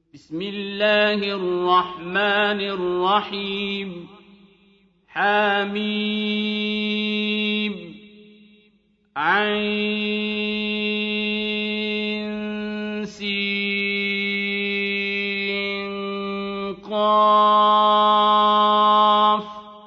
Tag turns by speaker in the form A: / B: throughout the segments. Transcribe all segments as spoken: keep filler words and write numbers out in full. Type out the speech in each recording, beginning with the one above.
A: بسم الله الرحمن الرحيم حميم عين سين قاف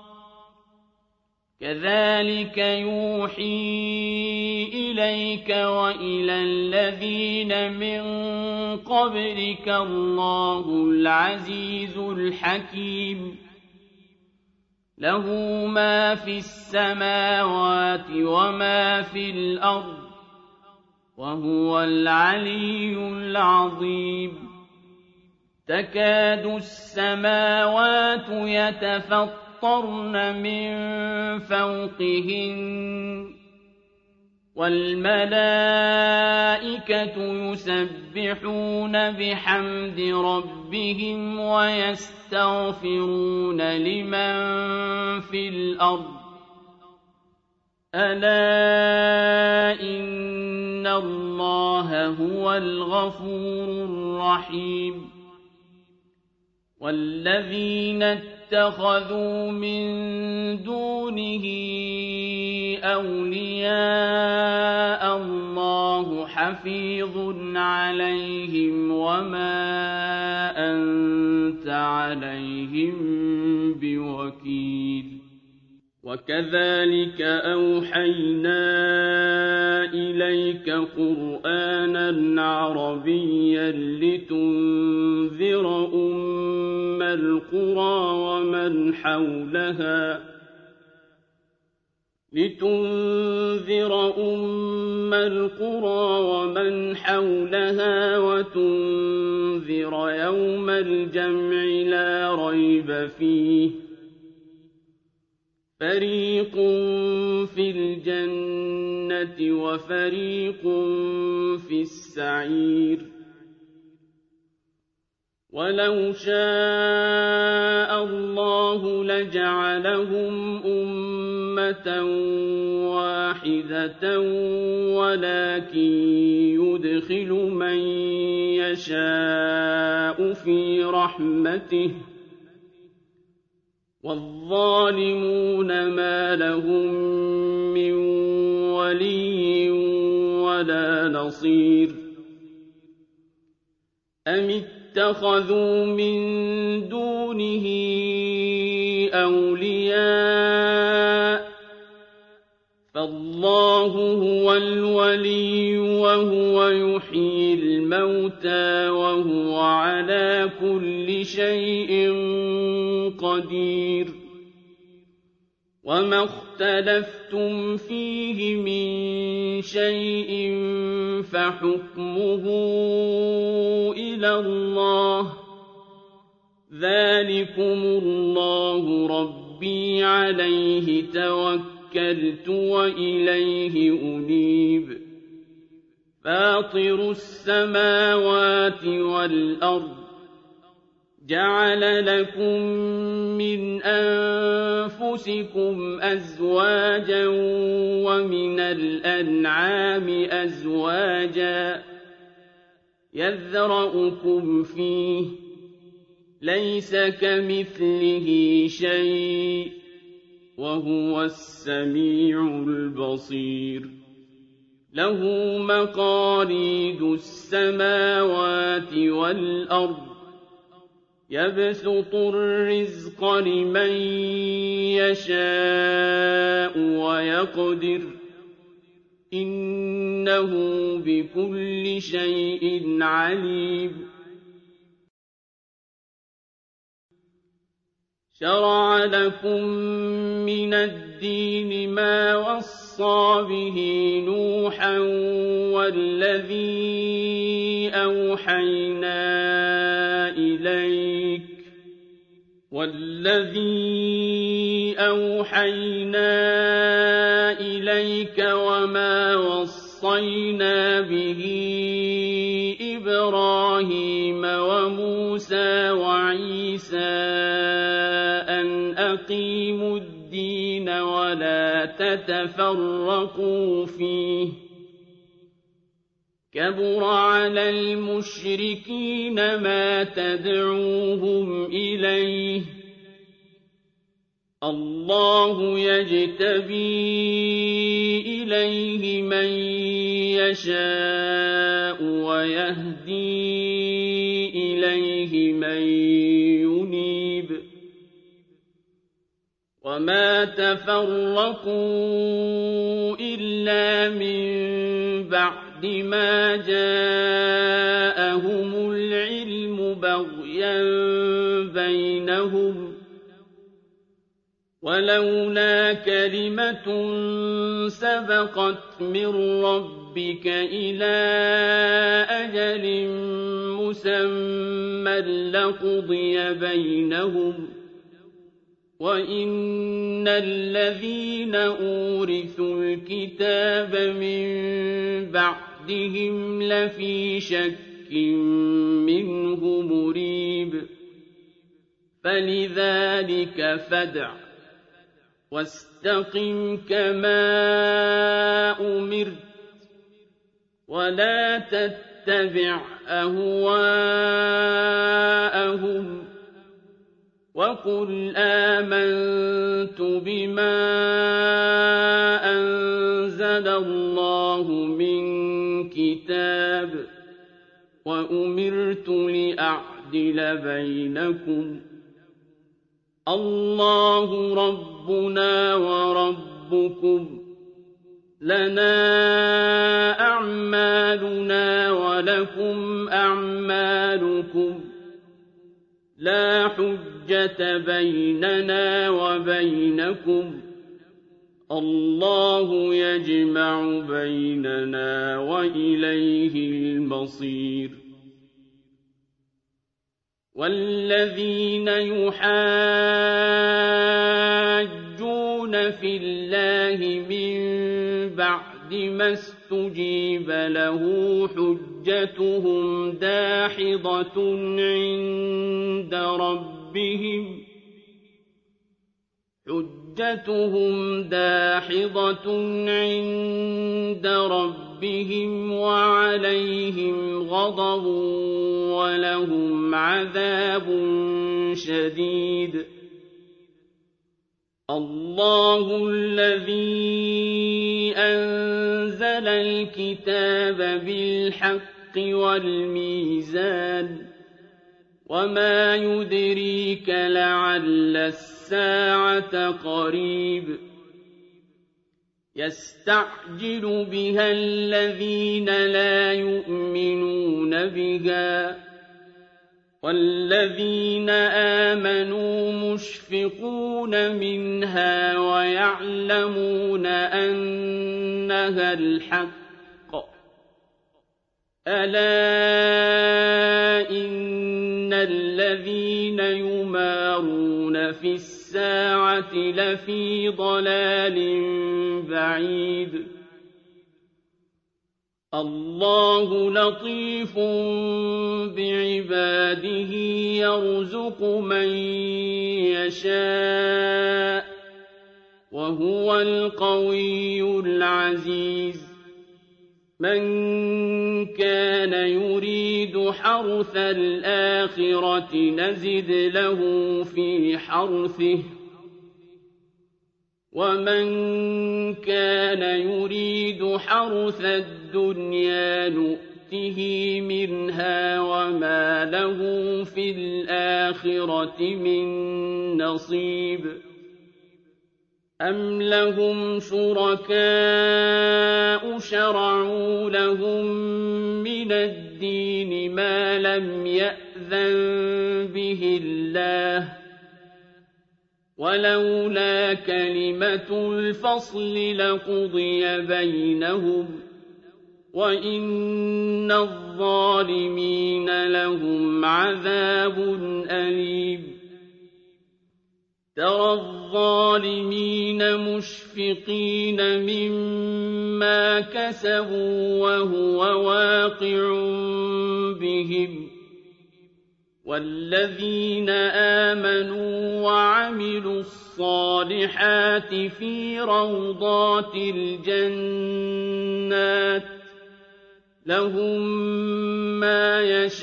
A: كذلك يوحي إليك وإلى الذين من قبلك الله العزيز الحكيم له ما في السماوات وما في الأرض وهو العلي العظيم تكاد السماوات يتفطرن من فوقهن والملائكة يسبحون بحمد ربهم ويستغفرون لمن في الأرض ألا إن الله هو الغفور الرحيم والذين اتخذوا من دونه أولياء الله حفيظ عليهم وما أنت عليهم بوكيل وكذلك أوحينا إليك قرآنا عربيا لتنذر أم القرى ومن حولها لتنذر أم القرى ومن حولها وتنذر يوم الجمع لا ريب فيه فريق في الجنة وفريق في السعير ولو شاء الله لجعلهم أمة واحدة ولكن يدخل من يشاء في رحمته والظالمون ما لهم من ولي ولا نصير أم اتخذوا من دونه أولياء فالله هو الولي وهو يحيي الموتى وهو على كل شيء قدير وما اختلفتم فيه من شيء فحكمه إلى الله ذلكم الله ربي عليه توكلت وإليه أنيب فاطر السماوات والأرض جعل لكم من أنفسكم أزواجا ومن الأنعام أزواجا يذرأكم فيه ليس كمثله شيء وهو السميع البصير له مقاليد السماوات والأرض يبسط الرزق لمن يشاء ويقدر إنه بكل شيء عليم شرع لكم من الدين ما وصى به نوحا والذي أوحينا إليك والذي أوحينا إليك وما وصينا به إبراهيم وموسى وعيسى أن أقيموا الدين ولا تتفرقوا فيه كبر على المشركين ما تدعوهم إليه الله يجتبي إليه من يشاء ويهدي إليه من ينيب وما تفرقوا إلا من بعد ما جاءهم العلم بغيا بينهم ولولا كلمة سبقت من ربك إلى أجل مسمى لقضي بينهم وإن الذين أورثوا الكتاب من بعدهم لفي شك منه مريب فلذلك فادع واستقم كما أمرت ولا تتبع أهواءهم وقل آمنت بما أنزل الله من كتاب وأمرت لأعدل بينكم الله ربنا وربكم لنا أعمالنا ولكم أعمالكم لا حجة بيننا وبينكم الله يجمع بيننا وإليه المصير والذين يحاجون في الله من بعد ما استجيب له حجتهم داحضة عند ربهم حجتهم داحضة عند ربهم وعليهم غضب ولهم عذاب شديد الله الذي أنزل الكتاب بالحق والميزان وما يدريك لعل الساعة قريب يستعجل بها الذين لا يؤمنون بها والذين آمنوا مشفقون منها ويعلمون أنها الحق ألا إن الذين يمارون في الساعة لفي ضلال بعيد الله لطيف بعباده يرزق من يشاء وهو القوي العزيز من كان يريد حرث الآخرة نزد له في حرثه ومن كان يريد حرث الدنيا نؤته منها وما له في الآخرة من نصيب أم لهم شركاء شرعوا لهم من الدين ما لم يأذن به الله ولولا كلمة الفصل لقضي بينهم وإن الظالمين لهم عذاب أليم ترى الظالمين مشفقين مما كسبوا وهو واقع بهم والذين آمنوا وعملوا الصالحات في روضات الجنات لهم ما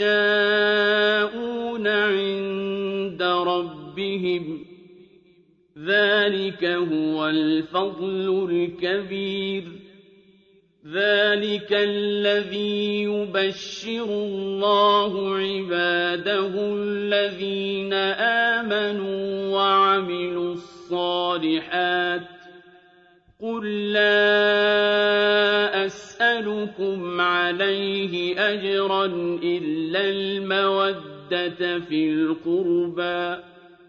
A: يشاءون عند ربهم ذلك هو الفضل الكبير ذلك الذي يبشر الله عباده الذين آمنوا وعملوا الصالحات قل لا أسألكم عليه أجرا إلا المودة في القربى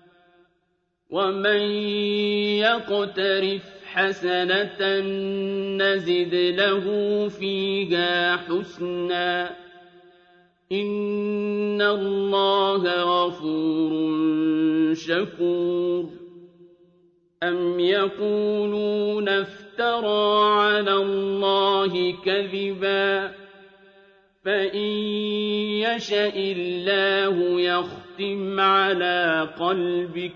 A: ومن يقترف حسنة نزد له فيها حسنا إن الله غفور شكور أم يقولون افترى على الله كذبا فإن يشأ الله يختم على قلبك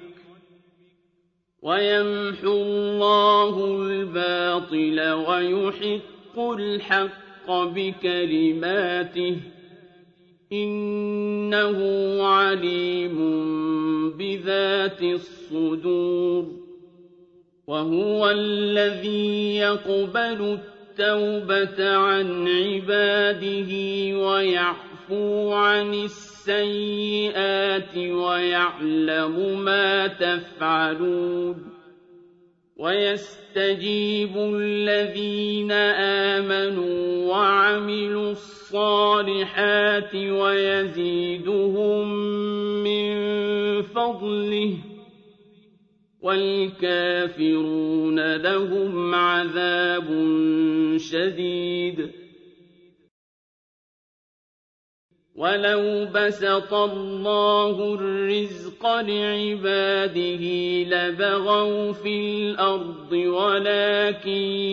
A: ويمحو الله الباطل ويحق الحق بكلماته إنه عليم بذات الصدور وهو الذي يقبل التوبة عن عباده ويعفو عن السيئات ويعلم ما تفعلون ويستجيب الذين آمنوا وعملوا الصالحات ويزيدهم من فضله والكافرون لهم عذاب شديد ولو بسط الله الرزق لعباده لبغوا في الأرض ولكن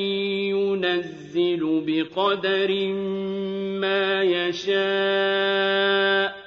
A: ينزل بقدر ما يشاء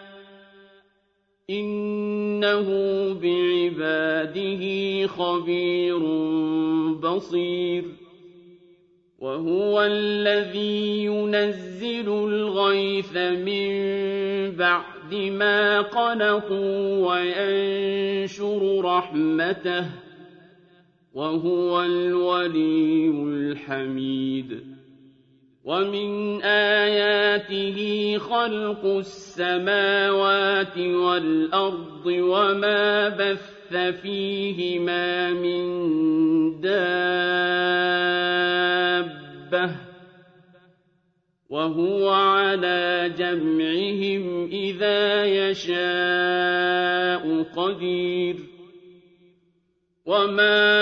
A: إنه بعباده خبير بصير وهو الذي ينزل الغيث من بعد ما قنطوا وينشر رحمته وهو الولي الحميد ومن آياته خلق السماوات والأرض وما بث فيهما من دابة وهو على جمعهم إذا يشاء قدير وما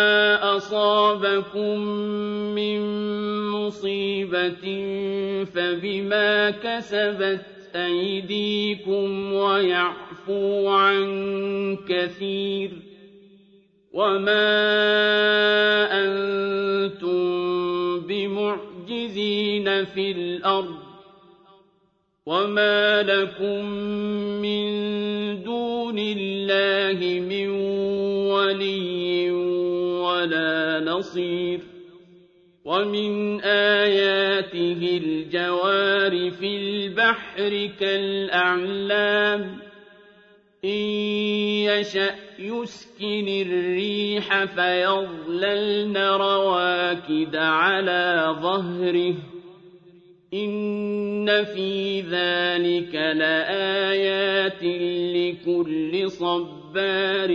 A: أصابكم من مصيبة فبما كسبت أيديكم ويعفو عن كثير وما أنتم بمعجزين في الأرض وما لكم من دون الله من ولي ولا نصير ومن آياته الجوار في البحر كالأعلام إن يشأ يسكن الريح فيظللن رواكد على ظهره إن في ذلك لآيات لكل صبار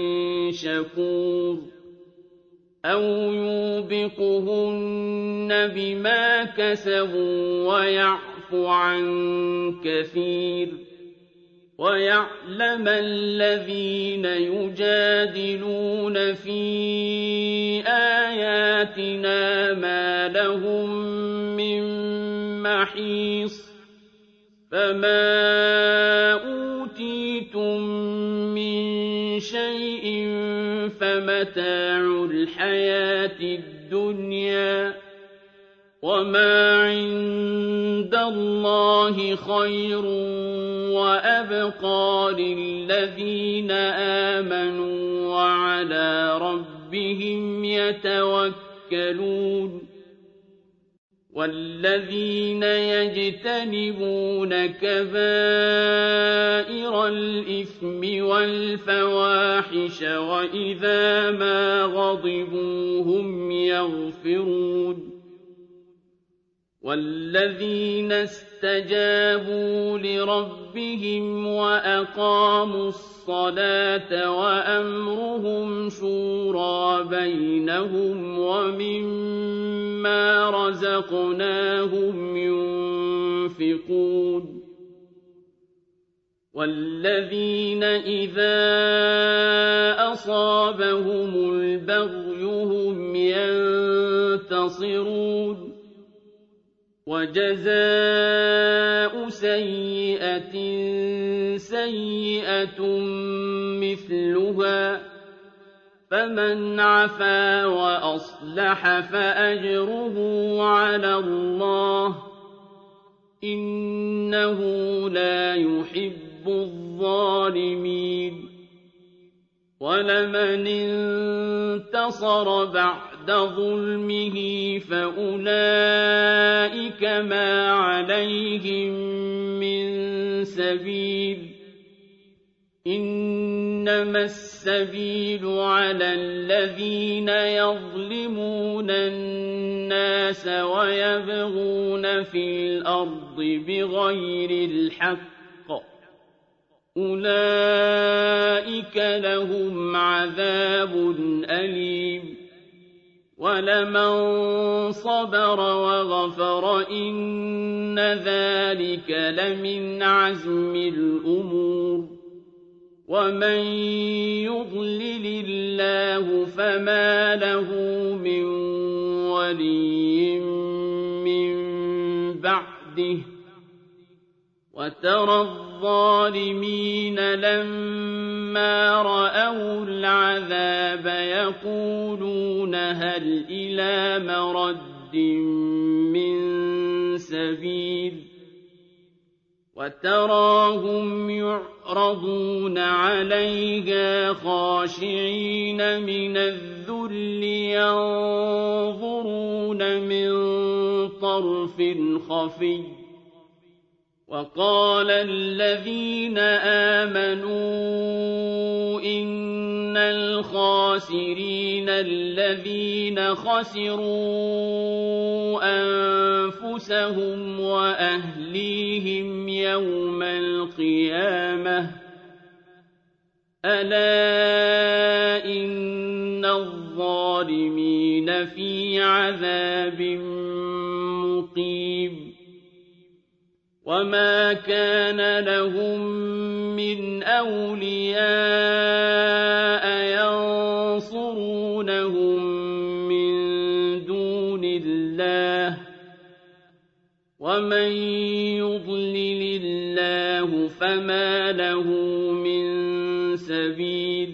A: شكور أو يوبقهن بما كسبوا ويعفو عن كثير ويعلم الذين يجادلون في آياتنا ما لهم من محيص فما أوتيتم من شيء فمتاع الحياة الدنيا وما عند الله خير وأبقى للذين آمنوا وعلى ربهم يتوكلون وَالَّذِينَ يَجْتَنِبُونَ كَبَائِرَ الْإِثْمِ وَالْفَوَاحِشَ وَإِذَا مَا غَضِبُوا هُمْ يَغْفِرُونَ وَالَّذِينَ اسْتَجَابُوا لِرَبِّهِمْ وَأَقَامُوا الصَّلَاةَ وَأَمْرُهُمْ شُورَىٰ بَيْنَهُمْ وَمِمَّا رَزَقْنَاهُمْ يُنفِقُونَ وَالَّذِينَ إِذَا أَصَابَهُمُ الْبَغْيُ هُمْ يَنتَصِرُونَ وَجَزَاءُ سَيِّئَةٍ سَيِّئَةٌ مِثْلُهَا فَمَنْ عَفَا وَأَصْلَحَ فَأَجْرُهُ عَلَى اللَّهِ ۚ إِنَّهُ لَا يُحِبُّ الظَّالِمِينَ وَلَمَنِ انتَصَرَ بَعْدَ ظُلْمِهِ فَأُولَٰئِكَ مَا عَلَيْهِم مِّن سَبِيلٍ ۖ إِنَّمَا السَّبِيلُ عَلَى الَّذِينَ يَظْلِمُونَ النَّاسَ وَيَبْغُونَ فِي الْأَرْضِ بِغَيْرِ الْحَقِّ ۚ أُولَٰئِكَ لَهُمْ عَذَابٌ أَلِيمٌ وَلَمَن صَبَرَ وَغَفَرَ إِنَّ ذَٰلِكَ لَمِنْ عَزْمِ الْأُمُورِ وَمَن يُضْلِلِ اللَّهُ فَمَا لَهُ مِن وَلِيٍّ مِّن بَعْدِهِ ۗ وَتَرَى الظَّالِمِينَ لَمَّا رَأَوُا الْعَذَابَ يَقُولُونَ هَلْ إِلَىٰ مَرَدٍّ مِّن سَبِيلٍ وَتَرَاهُمْ يُعْرَضُونَ عَلَيْهَا خَاشِعِينَ مِنَ الذُّلِّ يَنظُرُونَ مِن طَرْفٍ خَفِيٍّ وَقَالَ الَّذِينَ آمَنُوا إِنَّ الْخَاسِرِينَ الَّذِينَ خَسِرُوا أَنفُسَهُمْ وَأَهْلِيهِمْ يَوْمَ الْقِيَامَةِ ۗ أَلَا إِنَّ الظَّالِمِينَ فِي عَذَابٍ مُّقِيمٍ وَمَا كَانَ لَهُم مِّنْ أَوْلِيَاءَ يَنصُرُونَهُم مِّن دُونِ اللَّهِ ۗ وَمَن يُضْلِلِ اللَّهُ فَمَا لَهُ مِن سَبِيلٍ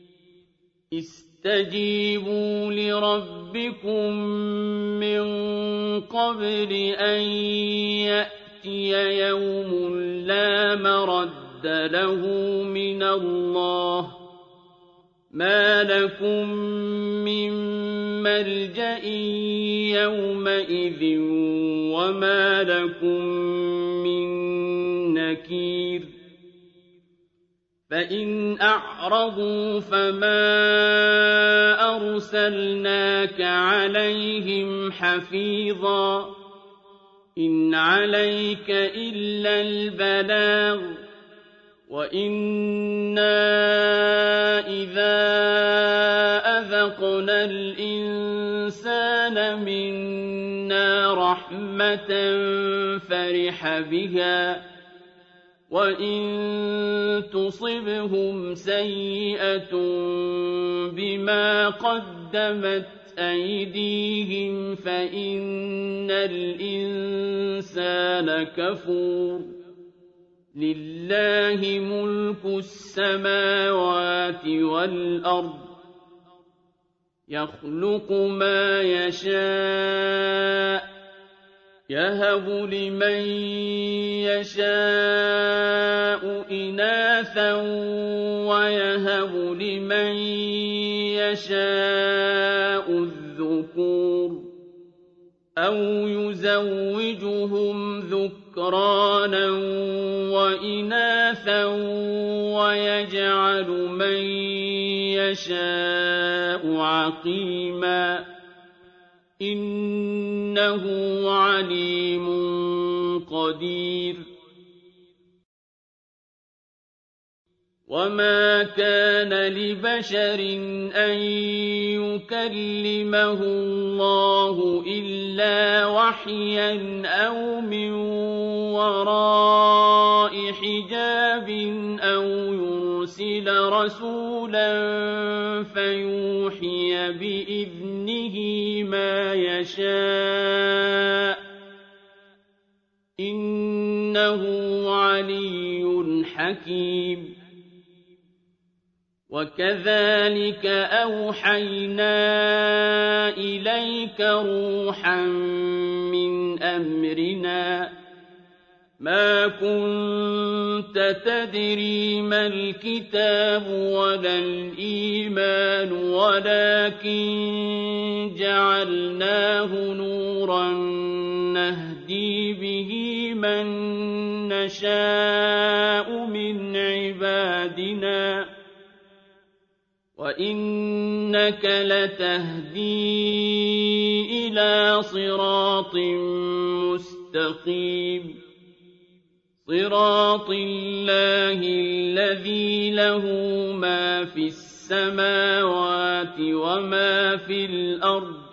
A: اسْتَجِيبُوا لِرَبِّكُم مِّن قَبْلِ أَن يَأْتِيَ يَوْمٌ لَّا مَرَدَّ لَهُ مِنَ اللَّهِ ۚ مَا لَكُم مِّن مَّلْجَإٍ يَوْمَئِذٍ وَمَا لَكُم مِّن نَّكِيرٍ فَإِنْ أَعْرَضُوا فَمَا أَرْسَلْنَاكَ عَلَيْهِمْ حَفِيظًا ۖ إِنْ عَلَيْكَ إِلَّا الْبَلَاغُ ۗ وَإِنَّا إِذَا أَذَقْنَا الْإِنسَانَ مِنَّا رَحْمَةً فَرِحَ بِهَا ۖ وَإِن تُصِبْهُمْ سَيِّئَةٌ بِمَا قَدَّمَتْ أَيْدِيهِمْ فَإِنَّ الْإِنسَانَ كَفُورٌ لِلَّهِ مُلْكُ السَّمَاوَاتِ وَالْأَرْضِ ۖ يَخْلُقُ مَا يَشَاءُ ۚ يَهَبُ لِمَن يَشَاءُ إِنَاثًا وَيَهَبُ لِمَن يَشَاءُ الذُّكُورَ أَوْ يُزَوِّجُهُمْ ذُكْرَانًا وَإِنَاثًا وَيَجْعَلُ مَن يَشَاءُ عَقِيمًا ۚ إِنَّهُ عَلِيمٌ قَدِيرٌ. وَمَا كَانَ لِبَشَرٍ أَن يُكَلِّمَهُ اللَّهُ إِلَّا وَحْيًا أَوْ مِن وَرَاءِ حِجَابٍ أَوْ يُرْسِلَ رَسُولًا فَيُوحِيَ بِإِذْنِهِ مَا يَشَاءُ ۚ إِنَّهُ عَلِيٌّ حَكِيمٌ. وَكَذَٰلِكَ أَوْحَيْنَا إِلَيْكَ رُوحًا مِّنْ أَمْرِنَا ۚ مَا كُنتَ تَدْرِي مَا الْكِتَابُ وَلَا الْإِيمَانُ وَلَٰكِن جَعَلْنَاهُ نُورًا نَّهْدِي بِهِ مَن نَّشَاءُ مِنْ عِبَادِنَا ۚ وَإِنَّكَ لَتَهْدِي إِلَىٰ صِرَاطٍ مُّسْتَقِيمٍ، صِرَاطِ اللَّهِ الَّذِي لَهُ مَا فِي السَّمَاوَاتِ وَمَا فِي الْأَرْضِ ۗ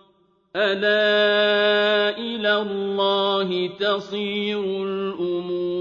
A: أَلَا إِلَى اللَّهِ تَصِيرُ الْأُمُورُ.